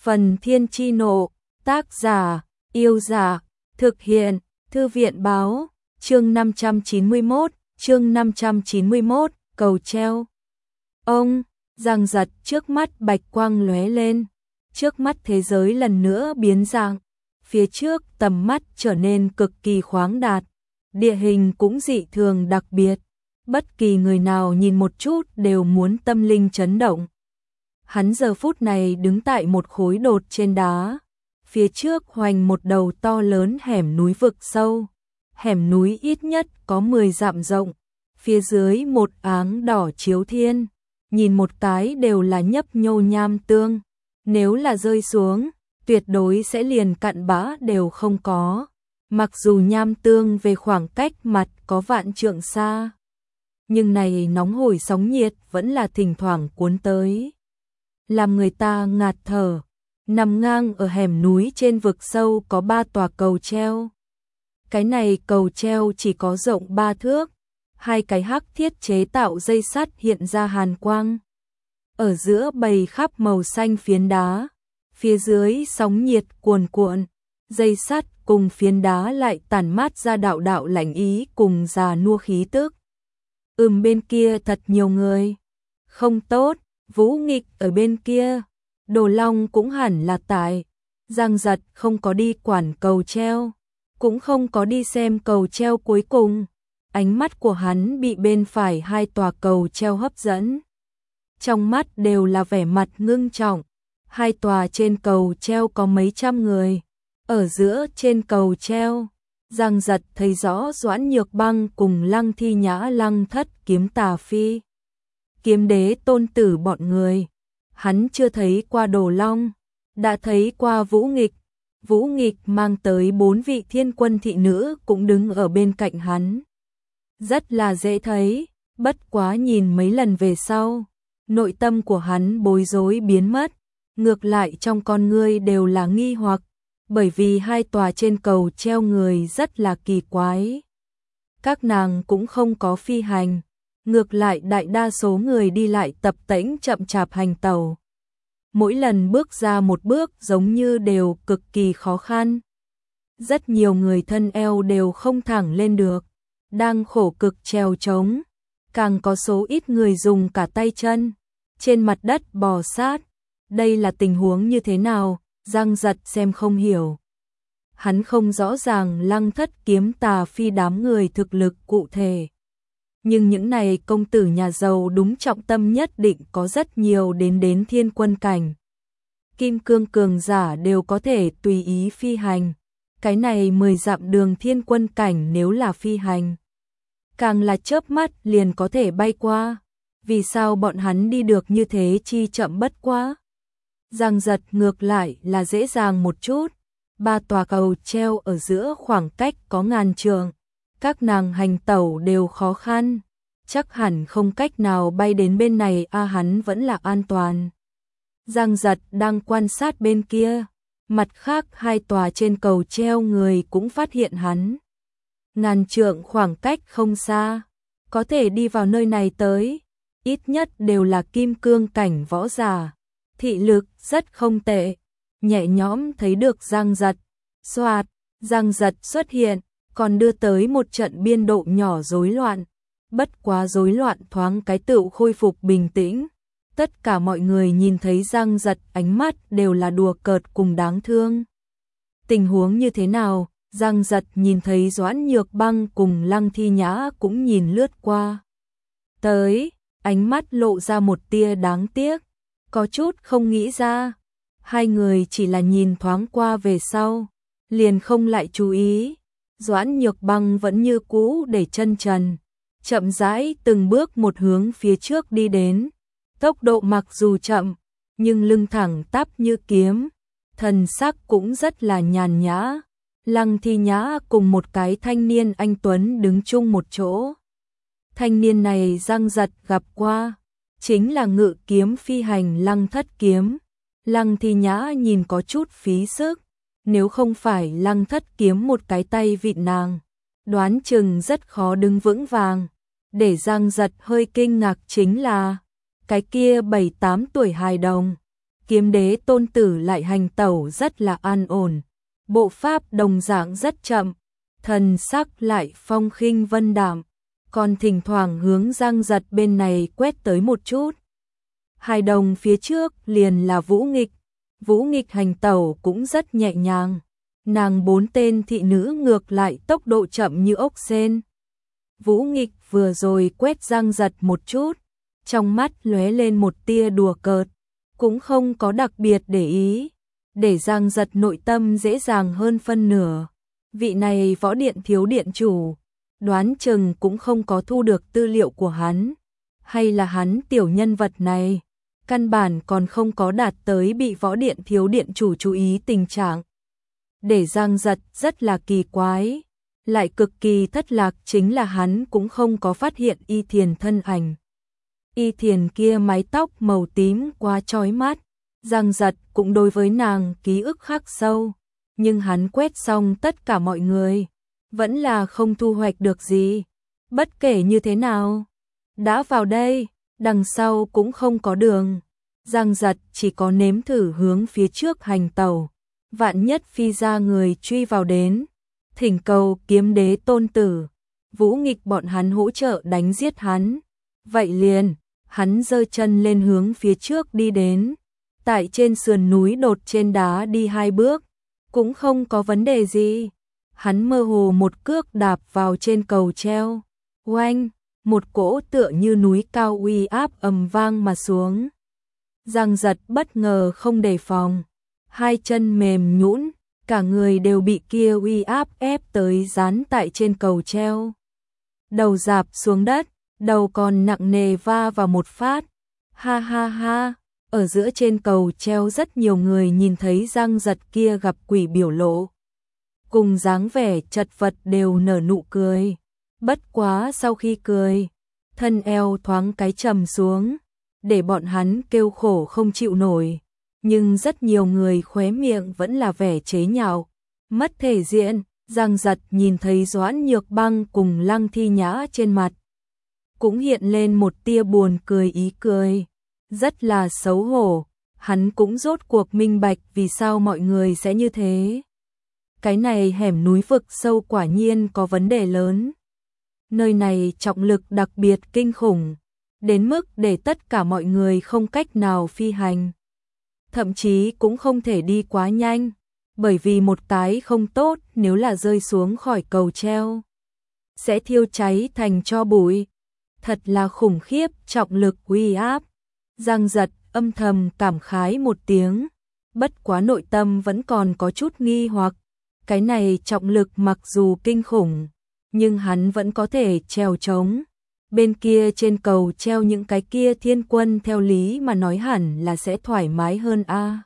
Phần Thiên Chi Nộ, tác giả, Yêu Giả, thực hiện, Thư viện Báo, chương 591, cầu treo. Ông, giằng giật trước mắt bạch quang lóe lên, trước mắt thế giới lần nữa biến dạng, phía trước tầm mắt trở nên cực kỳ khoáng đạt, địa hình cũng dị thường đặc biệt, bất kỳ người nào nhìn một chút đều muốn tâm linh chấn động. Hắn giờ phút này đứng tại một khối đột trên đá, phía trước hoành một đầu to lớn hẻm núi vực sâu, hẻm núi ít nhất có 10 dặm rộng, phía dưới một áng đỏ chiếu thiên, nhìn một cái đều là nhấp nhô nham tương, nếu là rơi xuống, tuyệt đối sẽ liền cặn bã đều không có, mặc dù nham tương về khoảng cách mặt có vạn trượng xa, nhưng này nóng hổi sóng nhiệt vẫn là thỉnh thoảng cuốn tới, làm người ta ngạt thở. Nằm ngang ở hẻm núi trên vực sâu có 3 tòa cầu treo. Cái này cầu treo chỉ có rộng 3 thước, 2 cái hắc thiết chế tạo dây sắt hiện ra hàn quang. Ở giữa bày khắp màu xanh phiến đá, phía dưới sóng nhiệt cuồn cuộn, dây sắt cùng phiến đá lại tản mát ra đạo đạo lạnh ý cùng già nua khí tức. Bên kia thật nhiều người. Không tốt, Vũ Nghịch ở bên kia. Đồ Long cũng hẳn là tại. Giang Giật không có đi quản cầu treo, cũng không có đi xem cầu treo cuối cùng. Ánh mắt của hắn bị bên phải 2 tòa cầu treo hấp dẫn. Trong mắt đều là vẻ mặt ngưng trọng. 2 tòa trên cầu treo có mấy trăm người. Ở giữa trên cầu treo, Giang Giật thấy rõ Doãn Nhược Băng cùng Lăng Thi Nhã Lăng Thất Kiếm Tà Phi, Kiếm Đế Tôn Tử bọn người. Hắn chưa thấy qua Đồ Long, đã thấy qua Vũ Nghịch. Vũ Nghịch mang tới 4 vị thiên quân thị nữ cũng đứng ở bên cạnh hắn. Rất là dễ thấy, bất quá nhìn mấy lần về sau, nội tâm của hắn bối rối biến mất, ngược lại trong con ngươi đều là nghi hoặc, bởi vì 2 tòa trên cầu treo người rất là kỳ quái. Các nàng cũng không có phi hành. Ngược lại đại đa số người đi lại tập tễnh chậm chạp hành tàu. Mỗi lần bước ra một bước giống như đều cực kỳ khó khăn. Rất nhiều người thân eo đều không thẳng lên được, đang khổ cực trèo trống. Càng có số ít người dùng cả tay chân, trên mặt đất bò sát. Đây là tình huống như thế nào, Giang Giật xem không hiểu. Hắn không rõ ràng Lăng Thất Kiếm Tà Phi đám người thực lực cụ thể. Nhưng những này công tử nhà giàu đúng trọng tâm nhất định có rất nhiều đến thiên quân cảnh. Kim cương cường giả đều có thể tùy ý phi hành. Cái này 10 dặm đường thiên quân cảnh nếu là phi hành, càng là chớp mắt liền có thể bay qua. Vì sao bọn hắn đi được như thế chi chậm bất quá? Giang Giật ngược lại là dễ dàng một chút. 3 tòa cầu treo ở giữa khoảng cách có ngàn trượng. Các nàng hành tẩu đều khó khăn, chắc hẳn không cách nào bay đến bên này hắn vẫn là an toàn. Giang Giật đang quan sát bên kia, mặt khác 2 tòa trên cầu treo người cũng phát hiện hắn. Ngàn trượng khoảng cách không xa, có thể đi vào nơi này tới, ít nhất đều là kim cương cảnh võ giả, thị lực rất không tệ, nhẹ nhõm thấy được Giang Giật. Xoạt, Giang Giật xuất hiện, còn đưa tới một trận biên độ nhỏ rối loạn. Bất quá rối loạn thoáng cái tựu khôi phục bình tĩnh. Tất cả mọi người nhìn thấy Giang Giật ánh mắt đều là đùa cợt cùng đáng thương. Tình huống như thế nào? Giang Giật nhìn thấy Doãn Nhược Băng cùng Lăng Thi Nhã cũng nhìn lướt qua. Tới, ánh mắt lộ ra một tia đáng tiếc, có chút không nghĩ ra. 2 người chỉ là nhìn thoáng qua về sau, liền không lại chú ý. Doãn Nhược Băng vẫn như cũ để chân trần, chậm rãi từng bước một hướng phía trước đi đến. Tốc độ mặc dù chậm, nhưng lưng thẳng tắp như kiếm, thần sắc cũng rất là nhàn nhã. Lăng Thi Nhã cùng một cái thanh niên anh tuấn đứng chung một chỗ. Thanh niên này Giang Giật gặp qua, chính là ngự kiếm phi hành Lăng Thất Kiếm. Lăng Thi Nhã nhìn có chút phí sức, nếu không phải Lăng Thất Kiếm một cái tay vịn nàng, đoán chừng rất khó đứng vững vàng. Để Giang Giật hơi kinh ngạc chính là cái kia 7-8 tuổi hài đồng, Kiếm đế tôn tử lại hành tẩu rất là an ổn, bộ pháp đồng dạng rất chậm, thần sắc lại phong khinh vân đạm, còn thỉnh thoảng hướng Giang Giật bên này quét tới một chút. Hai đồng phía trước liền là Vũ Nghịch, Vũ Nghịch hành tẩu cũng rất nhẹ nhàng, nàng 4 tên thị nữ ngược lại tốc độ chậm như ốc sên. Vũ Nghịch vừa rồi quét Giang Giật một chút, trong mắt lóe lên một tia đùa cợt, cũng không có đặc biệt để ý, để Giang Giật nội tâm dễ dàng hơn phân nửa. Vị này võ điện thiếu điện chủ, đoán chừng cũng không có thu được tư liệu của hắn, hay là hắn tiểu nhân vật này, căn bản còn không có đạt tới bị võ điện thiếu điện chủ chú ý tình trạng. Để Giang Giật rất là kỳ quái, lại cực kỳ thất lạc chính là hắn cũng không có phát hiện Y Thiền thân ảnh. Y Thiền kia mái tóc màu tím quá chói mắt, Giang Giật cũng đối với nàng ký ức khắc sâu, nhưng hắn quét xong tất cả mọi người, vẫn là không thu hoạch được gì. Bất kể như thế nào, đã vào đây, đằng sau cũng không có đường. Giang Giật chỉ có nếm thử hướng phía trước hành tẩu, vạn nhất phi ra người truy vào đến, thỉnh cầu kiếm đế tôn tử, Vũ Nghịch bọn hắn hỗ trợ đánh giết hắn. Vậy liền, hắn giơ chân lên hướng phía trước đi đến, tại trên sườn núi đột trên đá đi 2 bước, cũng không có vấn đề gì. Hắn mơ hồ một cước đạp vào trên cầu treo, oanh, một cỗ tựa như núi cao uy áp ầm vang mà xuống. Giang Giật bất ngờ không đề phòng, hai chân mềm nhũn, cả người đều bị kia uy áp ép tới dán tại trên cầu treo. Đầu rạp xuống đất, đầu còn nặng nề va vào một phát. Ha ha ha, ở giữa trên cầu treo rất nhiều người nhìn thấy Giang Giật kia gặp quỷ biểu lộ, cùng dáng vẻ chật vật đều nở nụ cười. Bất quá sau khi cười, thân eo thoáng cái trầm xuống, để bọn hắn kêu khổ không chịu nổi. Nhưng rất nhiều người khóe miệng vẫn là vẻ chế nhạo, mất thể diện. Giang Giật nhìn thấy Doãn Nhược Băng cùng Lăng Thi Nhã trên mặt, cũng hiện lên một tia buồn cười ý cười, rất là xấu hổ. Hắn cũng rốt cuộc minh bạch vì sao mọi người sẽ như thế. Cái này hẻm núi vực sâu quả nhiên có vấn đề lớn. Nơi này trọng lực đặc biệt kinh khủng, đến mức để tất cả mọi người không cách nào phi hành. Thậm chí cũng không thể đi quá nhanh, bởi vì một cái không tốt nếu là rơi xuống khỏi cầu treo, sẽ thiêu cháy thành tro bụi. Thật là khủng khiếp trọng lực uy áp. Giang Giật âm thầm cảm khái một tiếng, bất quá nội tâm vẫn còn có chút nghi hoặc. Cái này trọng lực mặc dù kinh khủng, nhưng hắn vẫn có thể trèo trống. Bên kia trên cầu treo những cái kia thiên quân theo lý mà nói hẳn là sẽ thoải mái hơn a.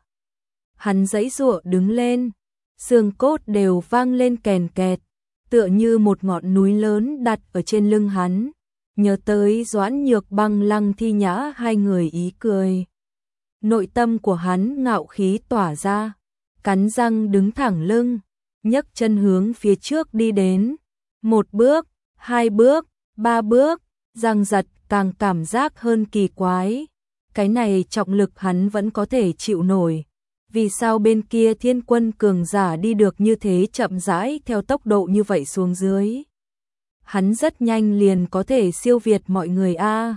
Hắn giãy giụa đứng lên, xương cốt đều vang lên kèn kẹt, tựa như một ngọn núi lớn đặt ở trên lưng hắn. Nhớ tới Doãn Nhược Băng Lăng Thi Nhã hai người ý cười, nội tâm của hắn ngạo khí tỏa ra, cắn răng đứng thẳng lưng, nhấc chân hướng phía trước đi đến. 1 bước, 2 bước, 3 bước, Giang Giật càng cảm giác hơn kỳ quái. Cái này trọng lực hắn vẫn có thể chịu nổi, vì sao bên kia thiên quân cường giả đi được như thế chậm rãi theo tốc độ như vậy xuống dưới. Hắn rất nhanh liền có thể siêu việt mọi người a.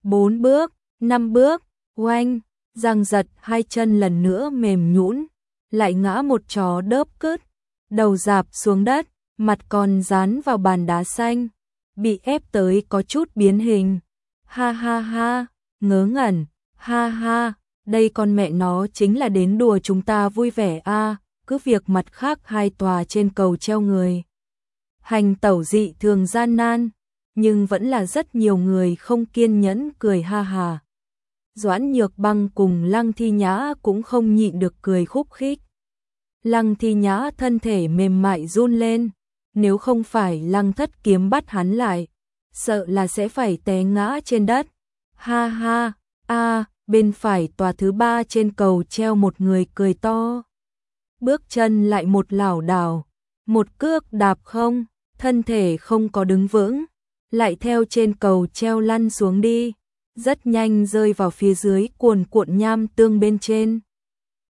4 bước, 5 bước, oanh, Giang Giật hai chân lần nữa mềm nhũn, lại ngã một chó đớp cứt, đầu rạp xuống đất, mặt còn dán vào bàn đá xanh, bị ép tới có chút biến hình. Ha ha ha, ngớ ngẩn, ha ha, đây con mẹ nó chính là đến đùa chúng ta vui vẻ a. Cứ việc mặt khác hai tòa trên cầu treo người hành tẩu dị thường gian nan, nhưng vẫn là rất nhiều người không kiên nhẫn cười ha hà. Doãn Nhược Băng cùng Lăng Thi Nhã cũng không nhịn được cười khúc khích. Lăng Thi Nhã thân thể mềm mại run lên, nếu không phải Lăng Thất Kiếm bắt hắn lại, sợ là sẽ phải té ngã trên đất. Ha ha, bên phải tòa thứ 3 trên cầu treo một người cười to. Bước chân lại một lảo đảo, một cước đạp không, thân thể không có đứng vững, lại theo trên cầu treo lăn xuống đi, rất nhanh rơi vào phía dưới cuồn cuộn nham tương bên trên.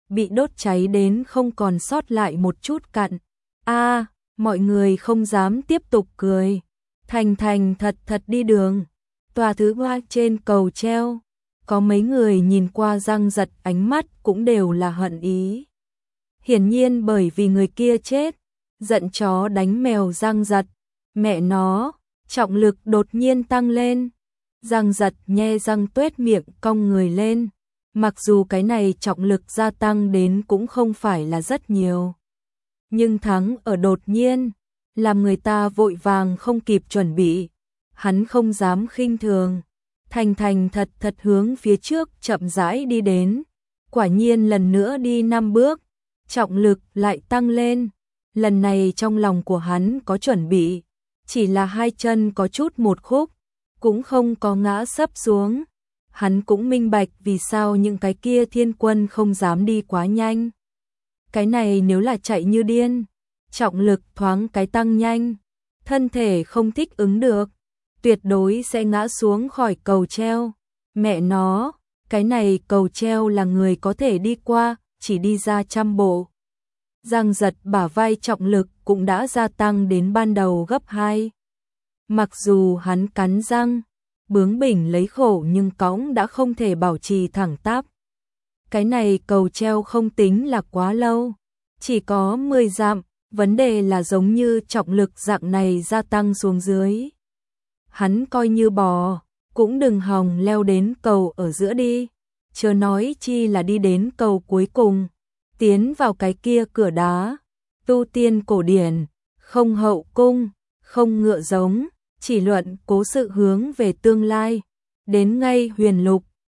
bị đốt cháy đến không còn sót lại một chút cặn. Mọi người không dám tiếp tục cười. Thành thành thật thật đi đường. Tòa thứ ba trên cầu treo. Có mấy người nhìn qua Giang Giật, ánh mắt cũng đều là hận ý. Hiển nhiên bởi vì người kia chết, giận chó đánh mèo Giang Giật. Mẹ nó, trọng lực đột nhiên tăng lên. Giang Giật nhe răng tuét miệng cong người lên. Mặc dù cái này trọng lực gia tăng đến cũng không phải là rất nhiều. Nhưng thắng ở đột nhiên, làm người ta vội vàng không kịp chuẩn bị. Hắn không dám khinh thường. Thành thành thật thật hướng phía trước chậm rãi đi đến. Quả nhiên lần nữa đi 5 bước, trọng lực lại tăng lên. Lần này trong lòng của hắn có chuẩn bị, chỉ là hai chân có chút một khúc, cũng không có ngã sấp xuống. Hắn cũng minh bạch vì sao những cái kia thiên quân không dám đi quá nhanh. Cái này nếu là chạy như điên, trọng lực thoáng cái tăng nhanh, thân thể không thích ứng được, tuyệt đối sẽ ngã xuống khỏi cầu treo. Mẹ nó, cái này cầu treo là người có thể đi qua, chỉ đi ra 100 bộ. Giang Giật bả vai trọng lực cũng đã gia tăng đến ban đầu gấp 2. Mặc dù hắn cắn răng, bướng bỉnh lấy khổ nhưng cõng đã không thể bảo trì thẳng tắp. Cái này cầu treo không tính là quá lâu, chỉ có 10 dặm, vấn đề là giống như trọng lực dạng này gia tăng xuống dưới. Hắn coi như bò, cũng đừng hòng leo đến cầu ở giữa đi, chớ nói chi là đi đến cầu cuối cùng, tiến vào cái kia cửa đá. Tu tiên cổ điển, không hậu cung, không ngựa giống, chỉ luận cố sự hướng về tương lai, đến ngay huyền lục,